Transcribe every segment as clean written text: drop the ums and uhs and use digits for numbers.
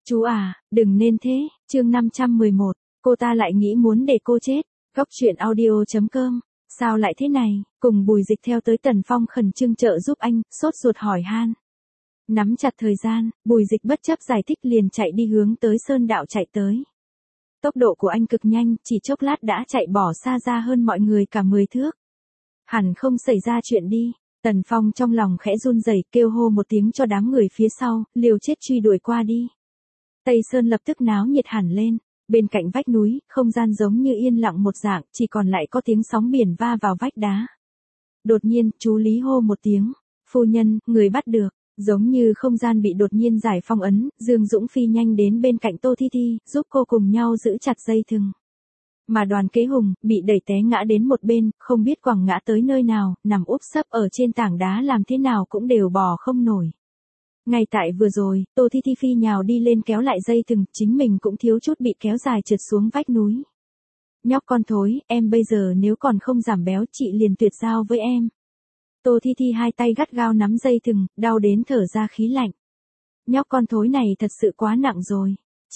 Chú à, đừng nên thế, chương 511, cô ta lại nghĩ muốn để cô chết. Góc truyện audio.com, sao lại thế này, cùng Bùi Dịch theo tới Tần Phong khẩn trương trợ giúp anh, sốt ruột hỏi han. Nắm chặt thời gian, Bùi Dịch bất chấp giải thích liền chạy đi hướng tới Sơn Đạo chạy tới. Tốc độ của anh cực nhanh, chỉ chốc lát đã chạy bỏ xa ra hơn mọi người cả 10 thước. Hẳn không xảy ra chuyện đi. Tần Phong trong lòng khẽ run rẩy, kêu hô một tiếng cho đám người phía sau, liều chết truy đuổi qua đi. Tây Sơn lập tức náo nhiệt hẳn lên. Bên cạnh vách núi, không gian giống như yên lặng một dạng, chỉ còn lại có tiếng sóng biển va vào vách đá. Đột nhiên, chú Lý hô một tiếng. Phu nhân, người bắt được. Giống như không gian bị đột nhiên giải phong ấn, Dương Dũng phi nhanh đến bên cạnh Tô Thi Thi, giúp cô cùng nhau giữ chặt dây thừng. Mà Đoàn Kế Hùng, bị đẩy té ngã đến một bên, không biết quẳng ngã tới nơi nào, nằm úp sấp ở trên tảng đá làm thế nào cũng đều bò không nổi. Ngay tại vừa rồi, Tô Thi Thi phi nhào đi lên kéo lại dây thừng, chính mình cũng thiếu chút bị kéo dài trượt xuống vách núi. Nhóc con thối, em bây giờ nếu còn không giảm béo chị liền tuyệt giao với em. Tô Thi Thi hai tay gắt gao nắm dây thừng, đau đến thở ra khí lạnh. Nhóc con thối này thật sự quá nặng rồi.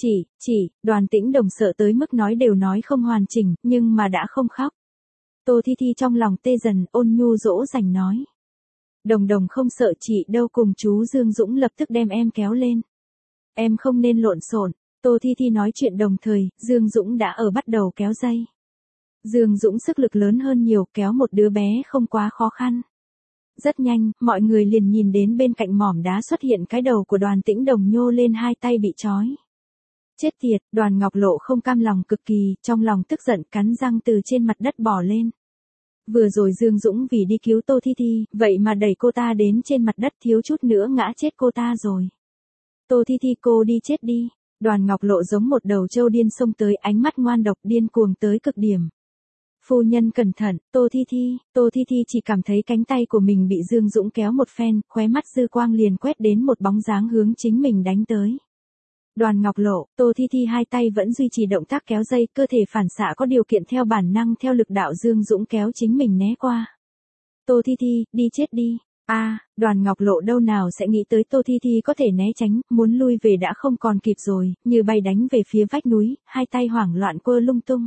Đoàn Tĩnh Đồng sợ tới mức nói đều nói không hoàn chỉnh, nhưng mà đã không khóc. Tô Thi Thi trong lòng tê dần, ôn nhu dỗ dành nói. Đồng Đồng không sợ chị đâu, cùng chú Dương Dũng lập tức đem em kéo lên. Em không nên lộn xộn. Tô Thi Thi nói chuyện đồng thời, Dương Dũng đã ở bắt đầu kéo dây. Dương Dũng sức lực lớn hơn nhiều, kéo một đứa bé không quá khó khăn. Rất nhanh, mọi người liền nhìn đến bên cạnh mỏm đá xuất hiện cái đầu của Đoàn Tĩnh Đồng nhô lên, hai tay bị trói. Chết tiệt, Đoàn Ngọc Lộ không cam lòng cực kỳ, trong lòng tức giận cắn răng từ trên mặt đất bò lên. Vừa rồi Dương Dũng vì đi cứu Tô Thi Thi, vậy mà đẩy cô ta đến trên mặt đất, thiếu chút nữa ngã chết cô ta rồi. Tô Thi Thi, cô đi chết đi. Đoàn Ngọc Lộ giống một đầu trâu điên xông tới, ánh mắt ngoan độc điên cuồng tới cực điểm. Phu nhân cẩn thận, Tô Thi Thi chỉ cảm thấy cánh tay của mình bị Dương Dũng kéo một phen, khóe mắt dư quang liền quét đến một bóng dáng hướng chính mình đánh tới. Đoàn Ngọc Lộ, Tô Thi Thi hai tay vẫn duy trì động tác kéo dây, cơ thể phản xạ có điều kiện theo bản năng theo lực đạo Dương Dũng kéo chính mình né qua. Tô Thi Thi, đi chết đi. Đoàn Ngọc Lộ đâu nào sẽ nghĩ tới Tô Thi Thi có thể né tránh, muốn lui về đã không còn kịp rồi, như bay đánh về phía vách núi, hai tay hoảng loạn quơ lung tung.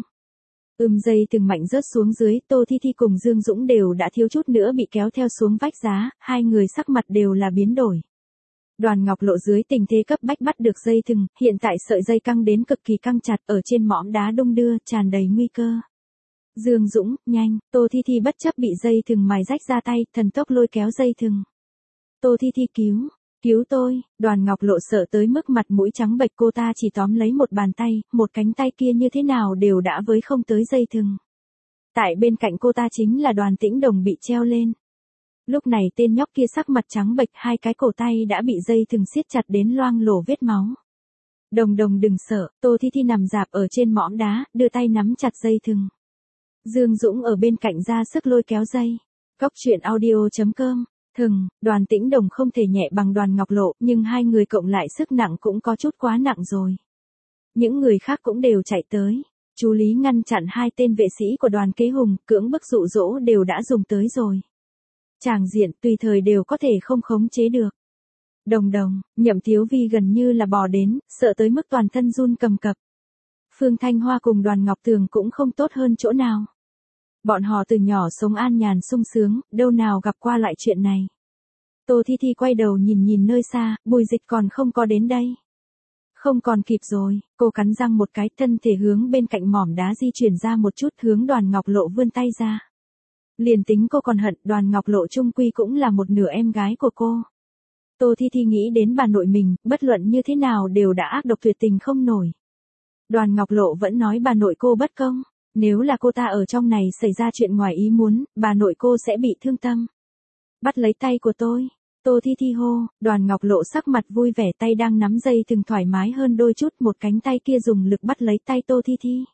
Dây từng mạnh rớt xuống dưới, Tô Thi Thi cùng Dương Dũng đều đã thiếu chút nữa bị kéo theo xuống vách giá, hai người sắc mặt đều là biến đổi. Đoàn Ngọc Lộ dưới tình thế cấp bách bắt được dây thừng, hiện tại sợi dây căng đến cực kỳ căng chặt, ở trên mỏm đá đung đưa, tràn đầy nguy cơ. Dương Dũng, nhanh, Tô Thi Thi bất chấp bị dây thừng mài rách ra tay, thần tốc lôi kéo dây thừng. Tô Thi Thi, cứu tôi. Đoàn Ngọc Lộ sợ tới mức mặt mũi trắng bệch, cô ta chỉ tóm lấy một bàn tay, một cánh tay kia như thế nào đều đã với không tới dây thừng. Tại bên cạnh cô ta chính là Đoàn Tĩnh Đồng bị treo lên. Lúc này tên nhóc kia sắc mặt trắng bệch, hai cái cổ tay đã bị dây thừng siết chặt đến loang lổ vết máu. Đồng Đồng đừng sợ, Tô Thi Thi nằm rạp ở trên mỏm đá, đưa tay nắm chặt dây thừng. Dương Dũng ở bên cạnh ra sức lôi kéo dây. Góc truyện audio.com. Đoàn Tĩnh Đồng không thể nhẹ bằng Đoàn Ngọc Lộ, nhưng hai người cộng lại sức nặng cũng có chút quá nặng rồi. Những người khác cũng đều chạy tới. Chú Lý ngăn chặn hai tên vệ sĩ của Đoàn Kế Hùng, cưỡng bức dụ dỗ đều đã dùng tới rồi. Tràng diện tùy thời đều có thể không khống chế được. Đồng Đồng, Nhậm Thiếu Vi gần như là bò đến, sợ tới mức toàn thân run cầm cập. Phương Thanh Hoa cùng Đoàn Ngọc Tường cũng không tốt hơn chỗ nào. Bọn họ từ nhỏ sống an nhàn sung sướng, đâu nào gặp qua lại chuyện này. Tô Thi Thi quay đầu nhìn nơi xa, Bùi Dịch còn không có đến đây. Không còn kịp rồi, cô cắn răng một cái, thân thể hướng bên cạnh mỏm đá di chuyển ra một chút, hướng Đoàn Ngọc Lộ vươn tay ra. Liền tính cô còn hận, Đoàn Ngọc Lộ chung quy cũng là một nửa em gái của cô. Tô Thi Thi nghĩ đến bà nội mình, bất luận như thế nào đều đã ác độc tuyệt tình không nổi. Đoàn Ngọc Lộ vẫn nói bà nội cô bất công. Nếu là cô ta ở trong này xảy ra chuyện ngoài ý muốn, bà nội cô sẽ bị thương tâm. Bắt lấy tay của tôi. Tô Thi Thi hô. Đoàn Ngọc Lộ sắc mặt vui vẻ, tay đang nắm dây thừng thoải mái hơn đôi chút, một cánh tay kia dùng lực bắt lấy tay Tô Thi Thi.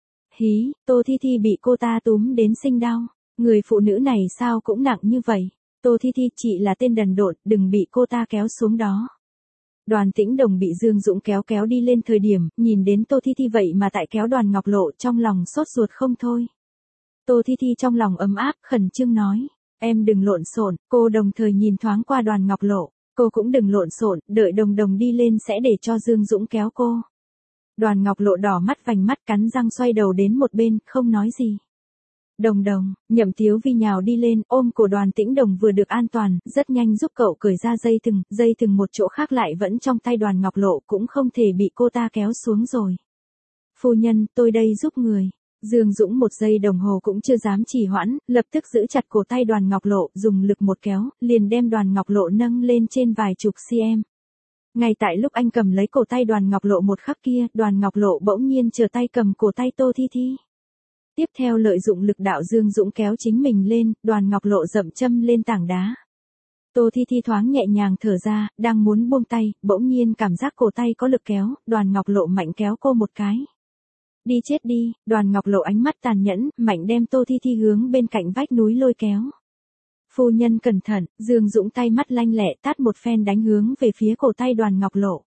Tô Thi Thi bị cô ta túm đến sinh đau. Người phụ nữ này sao cũng nặng như vậy. Tô Thi Thi, chị là tên đần độn, đừng bị cô ta kéo xuống đó. Đoàn Tĩnh Đồng bị Dương Dũng kéo đi lên thời điểm, nhìn đến Tô Thi Thi vậy mà tại kéo Đoàn Ngọc Lộ, trong lòng sốt ruột không thôi. Tô Thi Thi trong lòng ấm áp, khẩn trương nói, em đừng lộn xộn. Cô đồng thời nhìn thoáng qua Đoàn Ngọc Lộ. Cô cũng đừng lộn xộn, đợi Đồng Đồng đi lên sẽ để cho Dương Dũng kéo cô. Đoàn Ngọc Lộ đỏ mắt vành mắt cắn răng xoay đầu đến một bên, không nói gì. Đồng Đồng, Nhậm Tiếu Vi nhào đi lên, ôm cổ Đoàn Tĩnh Đồng vừa được an toàn, rất nhanh giúp cậu cởi ra dây thừng một chỗ khác lại vẫn trong tay Đoàn Ngọc Lộ cũng không thể bị cô ta kéo xuống rồi. Phu nhân, tôi đây giúp người. Dương Dũng 1 giây đồng hồ cũng chưa dám trì hoãn, lập tức giữ chặt cổ tay Đoàn Ngọc Lộ, dùng lực một kéo, liền đem Đoàn Ngọc Lộ nâng lên trên vài chục cm. Ngay tại lúc anh cầm lấy cổ tay Đoàn Ngọc Lộ một khắc kia, Đoàn Ngọc Lộ bỗng nhiên trở tay cầm cổ tay Tô Thi Thi. Tiếp theo lợi dụng lực đạo Dương Dũng kéo chính mình lên, Đoàn Ngọc Lộ dậm châm lên tảng đá. Tô Thi Thi thoáng nhẹ nhàng thở ra, đang muốn buông tay, bỗng nhiên cảm giác cổ tay có lực kéo, Đoàn Ngọc Lộ mạnh kéo cô một cái. Đi chết đi, Đoàn Ngọc Lộ ánh mắt tàn nhẫn, mạnh đem Tô Thi Thi hướng bên cạnh vách núi lôi kéo. Phu nhân cẩn thận, Dương Dũng tay mắt lanh lẹ tát một phen đánh hướng về phía cổ tay Đoàn Ngọc Lộ.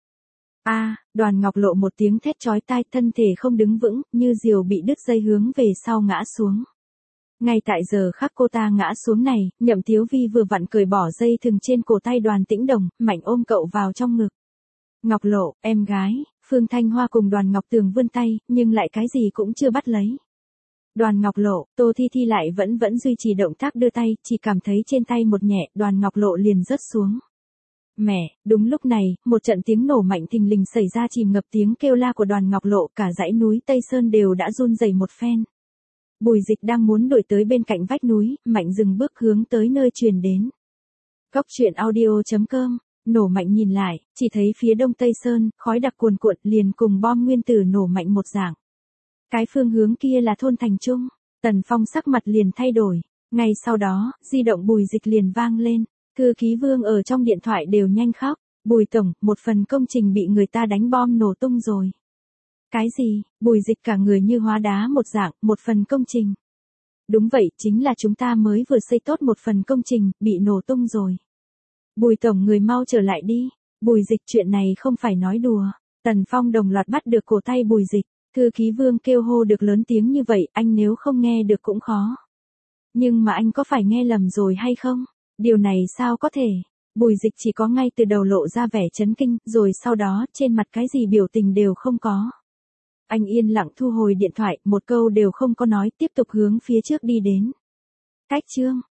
Đoàn Ngọc Lộ một tiếng thét chói tai, thân thể không đứng vững, như diều bị đứt dây hướng về sau ngã xuống. Ngay tại giờ khắc cô ta ngã xuống này, Nhậm Tiếu Vi vừa vặn cởi bỏ dây thừng trên cổ tay Đoàn Tĩnh Đồng, mạnh ôm cậu vào trong ngực. Ngọc Lộ, em gái, Phương Thanh Hoa cùng Đoàn Ngọc Tường vươn tay, nhưng lại cái gì cũng chưa bắt lấy. Đoàn Ngọc Lộ, Tô Thi Thi lại vẫn duy trì động tác đưa tay, chỉ cảm thấy trên tay một nhẹ, Đoàn Ngọc Lộ liền rớt xuống. Mẹ, đúng lúc này, một trận tiếng nổ mạnh thình lình xảy ra chìm ngập tiếng kêu la của Đoàn Ngọc Lộ, cả dãy núi Tây Sơn đều đã run rẩy một phen. Bùi Dịch đang muốn đuổi tới bên cạnh vách núi, mạnh dừng bước hướng tới nơi truyền đến. Góc truyện audio.com, nổ mạnh nhìn lại, chỉ thấy phía đông Tây Sơn, khói đặc cuồn cuộn liền cùng bom nguyên tử nổ mạnh một dạng. Cái phương hướng kia là thôn Thành Trung, Tần Phong sắc mặt liền thay đổi, ngay sau đó, di động Bùi Dịch liền vang lên. Thư ký Vương ở trong điện thoại đều nhanh khóc, Bùi tổng, một phần công trình bị người ta đánh bom nổ tung rồi. Cái gì? Bùi Dịch cả người như hóa đá một dạng, một phần công trình. Đúng vậy, chính là chúng ta mới vừa xây tốt một phần công trình, bị nổ tung rồi. Bùi tổng người mau trở lại đi. Bùi Dịch chuyện này không phải nói đùa. Tần Phong đồng loạt bắt được cổ tay Bùi Dịch. Thư ký Vương kêu hô được lớn tiếng như vậy, anh nếu không nghe được cũng khó. Nhưng mà anh có phải nghe lầm rồi hay không? Điều này sao có thể? Bùi Dịch chỉ có ngay từ đầu lộ ra vẻ chấn kinh, rồi sau đó, trên mặt cái gì biểu tình đều không có. Anh yên lặng thu hồi điện thoại, một câu đều không có nói, tiếp tục hướng phía trước đi đến. Cách chương